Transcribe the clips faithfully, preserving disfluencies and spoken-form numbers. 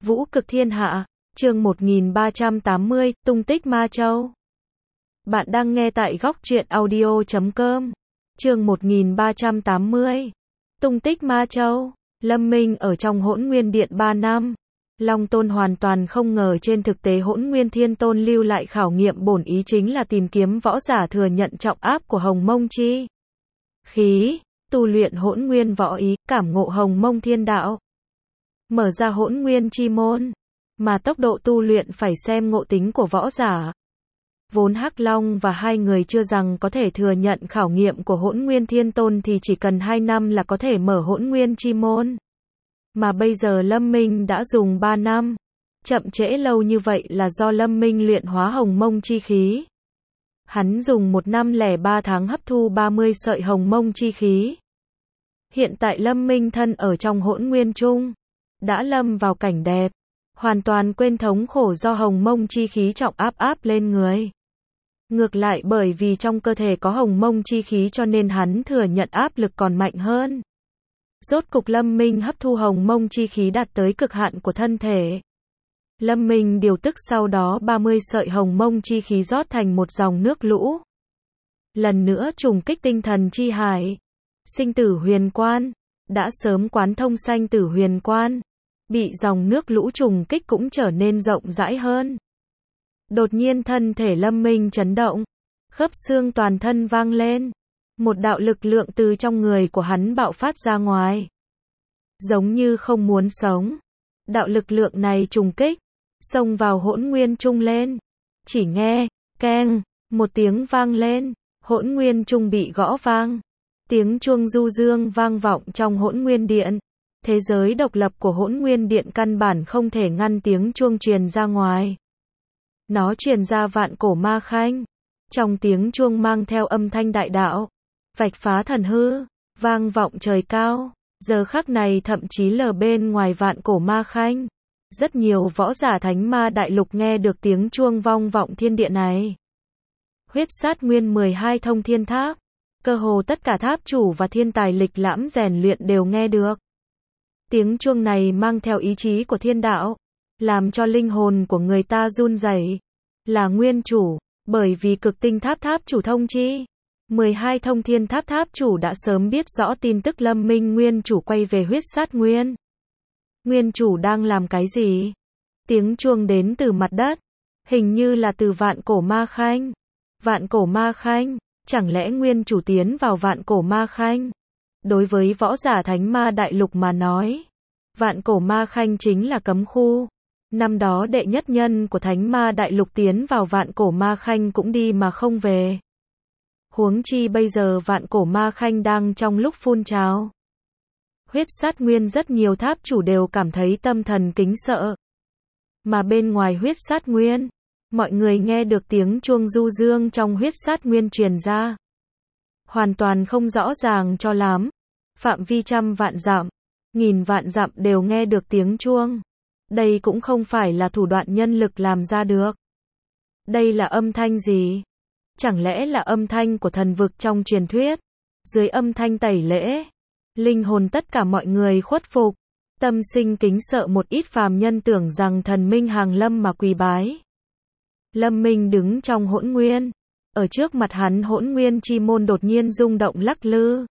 Vũ cực thiên hạ, chương một nghìn ba trăm tám mươi, tung tích Ma Châu. Bạn đang nghe tại góc truyện audio chấm com. Chương một nghìn ba trăm tám mươi. Tung tích Ma Châu. Lâm Minh ở trong Hỗn Nguyên Điện ba năm. Long Tôn hoàn toàn không ngờ trên thực tế Hỗn Nguyên Thiên Tôn lưu lại khảo nghiệm bổn ý chính là tìm kiếm võ giả thừa nhận trọng áp của Hồng Mông chi khí, tu luyện Hỗn Nguyên võ ý, cảm ngộ Hồng Mông thiên đạo, mở ra Hỗn Nguyên chi môn, mà tốc độ tu luyện phải xem ngộ tính của võ giả. Vốn Hắc Long và hai người chưa rằng có thể thừa nhận khảo nghiệm của Hỗn Nguyên Thiên Tôn thì chỉ cần hai năm là có thể mở Hỗn Nguyên chi môn. Mà bây giờ Lâm Minh đã dùng ba năm. Chậm trễ lâu như vậy là do Lâm Minh luyện hóa Hồng Mông chi khí. Hắn dùng một năm lẻ ba tháng hấp thu ba mươi sợi Hồng Mông chi khí. Hiện tại Lâm Minh thân ở trong Hỗn Nguyên Trung, đã lâm vào cảnh đẹp, hoàn toàn quên thống khổ do Hồng Mông chi khí trọng áp áp lên người. Ngược lại bởi vì trong cơ thể có Hồng Mông chi khí cho nên hắn thừa nhận áp lực còn mạnh hơn. Rốt cục Lâm Minh hấp thu Hồng Mông chi khí đạt tới cực hạn của thân thể. Lâm Minh điều tức sau đó ba mươi sợi Hồng Mông chi khí rót thành một dòng nước lũ. Lần nữa trùng kích tinh thần chi hải. Sinh tử huyền quan, đã sớm quán thông sanh tử huyền quan, bị dòng nước lũ trùng kích cũng trở nên rộng rãi hơn. Đột nhiên thân thể Lâm Minh chấn động, khớp xương toàn thân vang lên. Một đạo lực lượng từ trong người của hắn bạo phát ra ngoài. Giống như không muốn sống. Đạo lực lượng này trùng kích, xông vào Hỗn Nguyên Trung lên. Chỉ nghe, keng, một tiếng vang lên, Hỗn Nguyên Trung bị gõ vang. Tiếng chuông du dương vang vọng trong Hỗn Nguyên Điện. Thế giới độc lập của Hỗn Nguyên Điện căn bản không thể ngăn tiếng chuông truyền ra ngoài. Nó truyền ra vạn cổ ma khanh. Trong tiếng chuông mang theo âm thanh đại đạo, vạch phá thần hư, vang vọng trời cao. Giờ khắc này thậm chí lờ bên ngoài vạn cổ ma khanh, rất nhiều võ giả thánh ma đại lục nghe được tiếng chuông vang vọng thiên địa này. Huyết sát nguyên mười hai thông thiên tháp, cơ hồ tất cả tháp chủ và thiên tài lịch lãm rèn luyện đều nghe được. Tiếng chuông này mang theo ý chí của thiên đạo, làm cho linh hồn của người ta run rẩy. Là nguyên chủ, bởi vì cực tinh tháp tháp chủ thông chi mười hai thông thiên tháp tháp chủ đã sớm biết rõ tin tức Lâm Minh nguyên chủ quay về huyết sát nguyên. Nguyên chủ đang làm cái gì? Tiếng chuông đến từ mặt đất, hình như là từ vạn cổ ma khanh. Vạn cổ ma khanh, chẳng lẽ nguyên chủ tiến vào vạn cổ ma khanh? Đối với võ giả thánh ma đại lục mà nói, vạn cổ ma khanh chính là cấm khu. Năm đó đệ nhất nhân của thánh ma đại lục tiến vào vạn cổ ma khanh cũng đi mà không về. Huống chi bây giờ vạn cổ ma khanh đang trong lúc phun trào. Huyết sát nguyên rất nhiều tháp chủ đều cảm thấy tâm thần kính sợ. Mà bên ngoài huyết sát nguyên, mọi người nghe được tiếng chuông du dương trong huyết sát nguyên truyền ra. Hoàn toàn không rõ ràng cho lắm. Phạm vi trăm vạn dặm, nghìn vạn dặm đều nghe được tiếng chuông. Đây cũng không phải là thủ đoạn nhân lực làm ra được. Đây là âm thanh gì? Chẳng lẽ là âm thanh của thần vực trong truyền thuyết? Dưới âm thanh tẩy lễ, linh hồn tất cả mọi người khuất phục, tâm sinh kính sợ. Một ít phàm nhân tưởng rằng thần minh hàng lâm mà quỳ bái. Lâm Minh đứng trong hỗn nguyên, ở trước mặt hắn Hỗn Nguyên chi môn đột nhiên rung động lắc lư.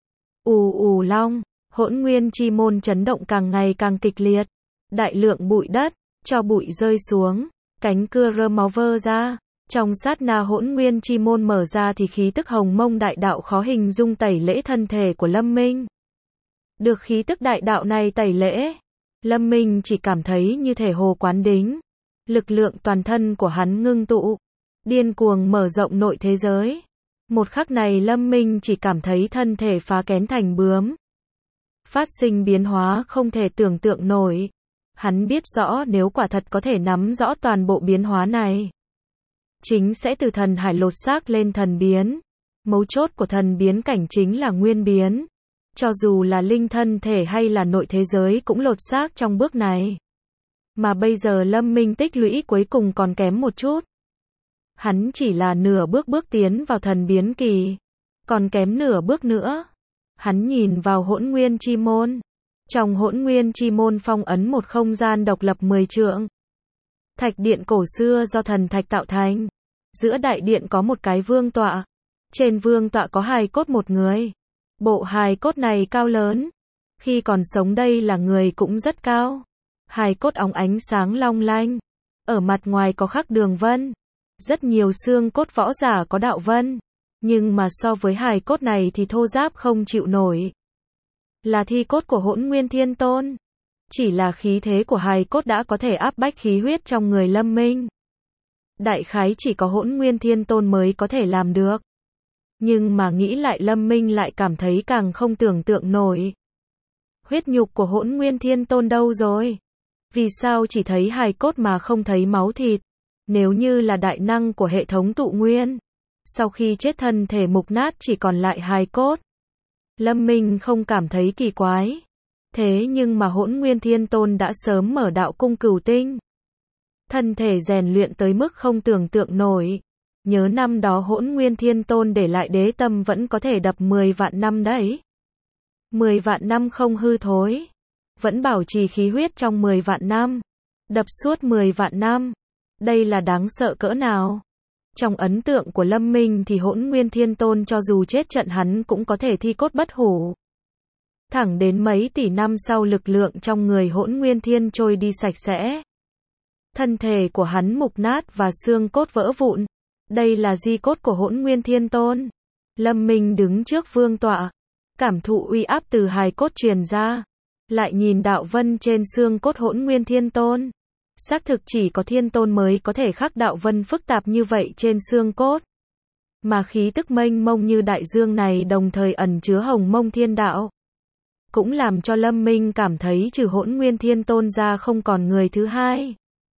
Ù ù long, Hỗn Nguyên chi môn chấn động càng ngày càng kịch liệt. Đại lượng bụi đất, cho bụi rơi xuống, cánh cưa rơ máu vơ ra. Trong sát na Hỗn Nguyên chi môn mở ra thì khí tức Hồng Mông đại đạo khó hình dung tẩy lễ thân thể của Lâm Minh. Được khí tức đại đạo này tẩy lễ, Lâm Minh chỉ cảm thấy như thể hồ quán đính. Lực lượng toàn thân của hắn ngưng tụ, điên cuồng mở rộng nội thế giới. Một khắc này Lâm Minh chỉ cảm thấy thân thể phá kén thành bướm. Phát sinh biến hóa không thể tưởng tượng nổi. Hắn biết rõ nếu quả thật có thể nắm rõ toàn bộ biến hóa này, chính sẽ từ thần hải lột xác lên thần biến. Mấu chốt của thần biến cảnh chính là nguyên biến. Cho dù là linh thân thể hay là nội thế giới cũng lột xác trong bước này. Mà bây giờ Lâm Minh tích lũy cuối cùng còn kém một chút. Hắn chỉ là nửa bước bước tiến vào thần biến kỳ. Còn kém nửa bước nữa. Hắn nhìn vào Hỗn Nguyên chi môn. Trong hỗn nguyên chi môn phong ấn một không gian độc lập mười trượng. Thạch điện cổ xưa do thần thạch tạo thành. Giữa đại điện có một cái vương tọa. Trên vương tọa có hài cốt một người. Bộ hài cốt này cao lớn. Khi còn sống đây là người cũng rất cao. Hài cốt óng ánh sáng long lanh. Ở mặt ngoài có khắc đường vân. Rất nhiều xương cốt võ giả có đạo vân. Nhưng mà so với hài cốt này thì thô ráp không chịu nổi. Là thi cốt của Hỗn Nguyên Thiên Tôn. Chỉ là khí thế của hài cốt đã có thể áp bách khí huyết trong người Lâm Minh. Đại khái chỉ có Hỗn Nguyên Thiên Tôn mới có thể làm được. Nhưng mà nghĩ lại Lâm Minh lại cảm thấy càng không tưởng tượng nổi. Huyết nhục của Hỗn Nguyên Thiên Tôn đâu rồi? Vì sao chỉ thấy hài cốt mà không thấy máu thịt? Nếu như là đại năng của hệ thống tụ nguyên, sau khi chết thân thể mục nát chỉ còn lại hài cốt. Lâm Minh không cảm thấy kỳ quái. Thế nhưng mà Hỗn Nguyên Thiên Tôn đã sớm mở đạo cung cửu tinh. Thân thể rèn luyện tới mức không tưởng tượng nổi. Nhớ năm đó Hỗn Nguyên Thiên Tôn để lại đế tâm vẫn có thể đập mười vạn năm đấy. mười vạn năm không hư thối. Vẫn bảo trì khí huyết trong mười vạn năm. Đập suốt mười vạn năm. Đây là đáng sợ cỡ nào? Trong ấn tượng của Lâm Minh thì Hỗn Nguyên Thiên Tôn cho dù chết trận hắn cũng có thể thi cốt bất hủ. Thẳng đến mấy tỷ năm sau lực lượng trong người Hỗn Nguyên Thiên trôi đi sạch sẽ. Thân thể của hắn mục nát và xương cốt vỡ vụn. Đây là di cốt của Hỗn Nguyên Thiên Tôn. Lâm Minh đứng trước vương tọa. Cảm thụ uy áp từ hài cốt truyền ra. Lại nhìn đạo vân trên xương cốt Hỗn Nguyên Thiên Tôn. Xác thực chỉ có Thiên Tôn mới có thể khắc đạo vân phức tạp như vậy trên xương cốt. Mà khí tức mênh mông như đại dương này đồng thời ẩn chứa hồng mông thiên đạo. Cũng làm cho Lâm Minh cảm thấy trừ Hỗn Nguyên Thiên Tôn ra không còn người thứ hai.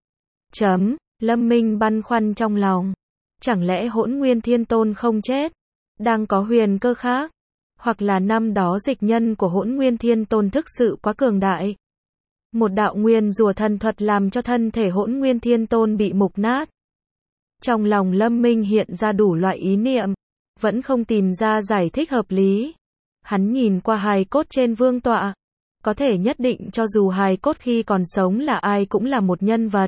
Chấm, Lâm Minh băn khoăn trong lòng. Chẳng lẽ Hỗn Nguyên Thiên Tôn không chết? Đang có huyền cơ khác? Hoặc là năm đó dịch nhân của Hỗn Nguyên Thiên Tôn thực sự quá cường đại? Một đạo nguyên rùa thần thuật làm cho thân thể Hỗn Nguyên Thiên Tôn bị mục nát. Trong lòng Lâm Minh hiện ra đủ loại ý niệm. Vẫn không tìm ra giải thích hợp lý. Hắn nhìn qua hài cốt trên vương tọa. Có thể nhất định cho dù hài cốt khi còn sống là ai cũng là một nhân vật.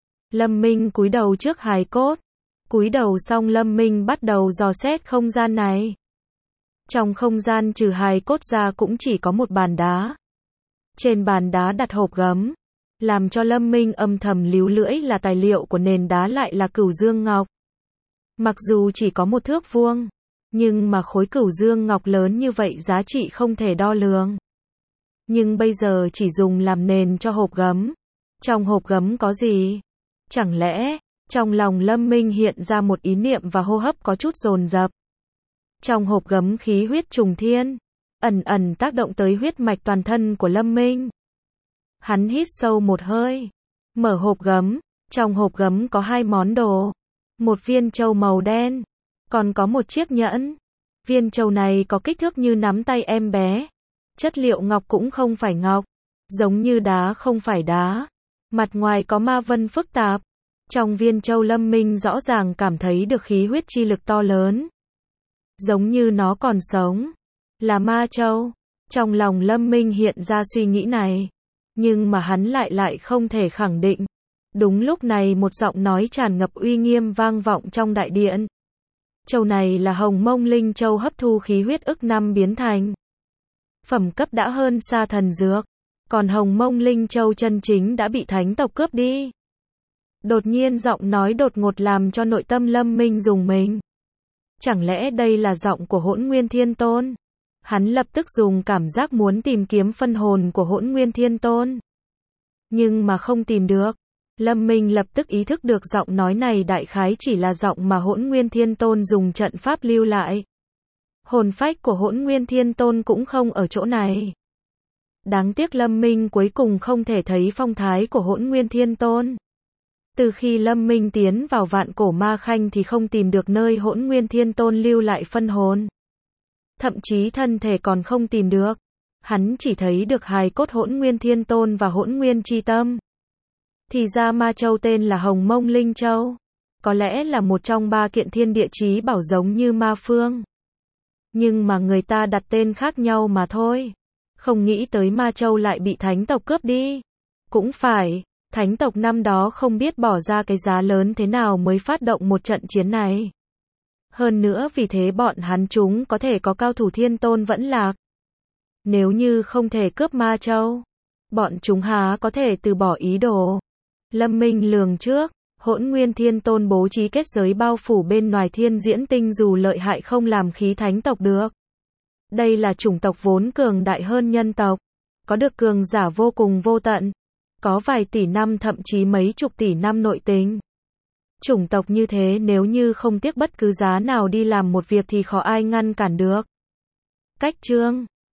Lâm Minh cúi đầu trước hài cốt. Cúi đầu xong Lâm Minh bắt đầu dò xét không gian này. Trong không gian trừ hài cốt ra cũng chỉ có một bàn đá. Trên bàn đá đặt hộp gấm. Làm cho Lâm Minh âm thầm líu lưỡi là tài liệu của nền đá lại là cửu dương ngọc. Mặc dù chỉ có một thước vuông. Nhưng mà khối cửu dương ngọc lớn như vậy giá trị không thể đo lường. Nhưng bây giờ chỉ dùng làm nền cho hộp gấm. Trong hộp gấm có gì? Chẳng lẽ, trong lòng Lâm Minh hiện ra một ý niệm và hô hấp có chút dồn dập. Trong hộp gấm khí huyết trùng thiên, ẩn ẩn tác động tới huyết mạch toàn thân của Lâm Minh. Hắn hít sâu một hơi, mở hộp gấm, trong hộp gấm có hai món đồ. Một viên châu màu đen, còn có một chiếc nhẫn. Viên châu này có kích thước như nắm tay em bé. Chất liệu ngọc cũng không phải ngọc, giống như đá không phải đá. Mặt ngoài có ma vân phức tạp. Trong viên châu Lâm Minh rõ ràng cảm thấy được khí huyết chi lực to lớn. Giống như nó còn sống. Là ma châu. Trong lòng Lâm Minh hiện ra suy nghĩ này. Nhưng mà hắn lại lại không thể khẳng định. Đúng lúc này một giọng nói tràn ngập uy nghiêm vang vọng trong đại điện. Châu này là Hồng Mông Linh Châu hấp thu khí huyết ức năm biến thành. Phẩm cấp đã hơn xa thần dược. Còn Hồng Mông Linh Châu chân chính đã bị thánh tộc cướp đi. Đột nhiên giọng nói đột ngột làm cho nội tâm Lâm Minh rùng mình. Chẳng lẽ đây là giọng của Hỗn Nguyên Thiên Tôn? Hắn lập tức dùng cảm giác muốn tìm kiếm phân hồn của Hỗn Nguyên Thiên Tôn. Nhưng mà không tìm được. Lâm Minh lập tức ý thức được giọng nói này đại khái chỉ là giọng mà Hỗn Nguyên Thiên Tôn dùng trận pháp lưu lại. Hồn phách của Hỗn Nguyên Thiên Tôn cũng không ở chỗ này. Đáng tiếc Lâm Minh cuối cùng không thể thấy phong thái của Hỗn Nguyên Thiên Tôn. Từ khi Lâm Minh tiến vào vạn cổ ma khanh thì không tìm được nơi Hỗn Nguyên Thiên Tôn lưu lại phân hồn. Thậm chí thân thể còn không tìm được. Hắn chỉ thấy được hài cốt Hỗn Nguyên Thiên Tôn và Hỗn Nguyên Chi Tâm. Thì ra ma châu tên là Hồng Mông Linh Châu. Có lẽ là một trong ba kiện thiên địa chí bảo giống như ma phương. Nhưng mà người ta đặt tên khác nhau mà thôi. Không nghĩ tới Ma Châu lại bị thánh tộc cướp đi. Cũng phải, thánh tộc năm đó không biết bỏ ra cái giá lớn thế nào mới phát động một trận chiến này. Hơn nữa vì thế bọn hắn chúng có thể có cao thủ thiên tôn vẫn lạc. Nếu như không thể cướp Ma Châu, bọn chúng há có thể từ bỏ ý đồ. Lâm Minh lường trước, Hỗn Nguyên Thiên Tôn bố trí kết giới bao phủ bên ngoài Thiên Diễn Tinh dù lợi hại không làm khí thánh tộc được. Đây là chủng tộc vốn cường đại hơn nhân tộc, có được cường giả vô cùng vô tận, có vài tỷ năm thậm chí mấy chục tỷ năm nội tình. Chủng tộc như thế nếu như không tiếc bất cứ giá nào đi làm một việc thì khó ai ngăn cản được. Cách chương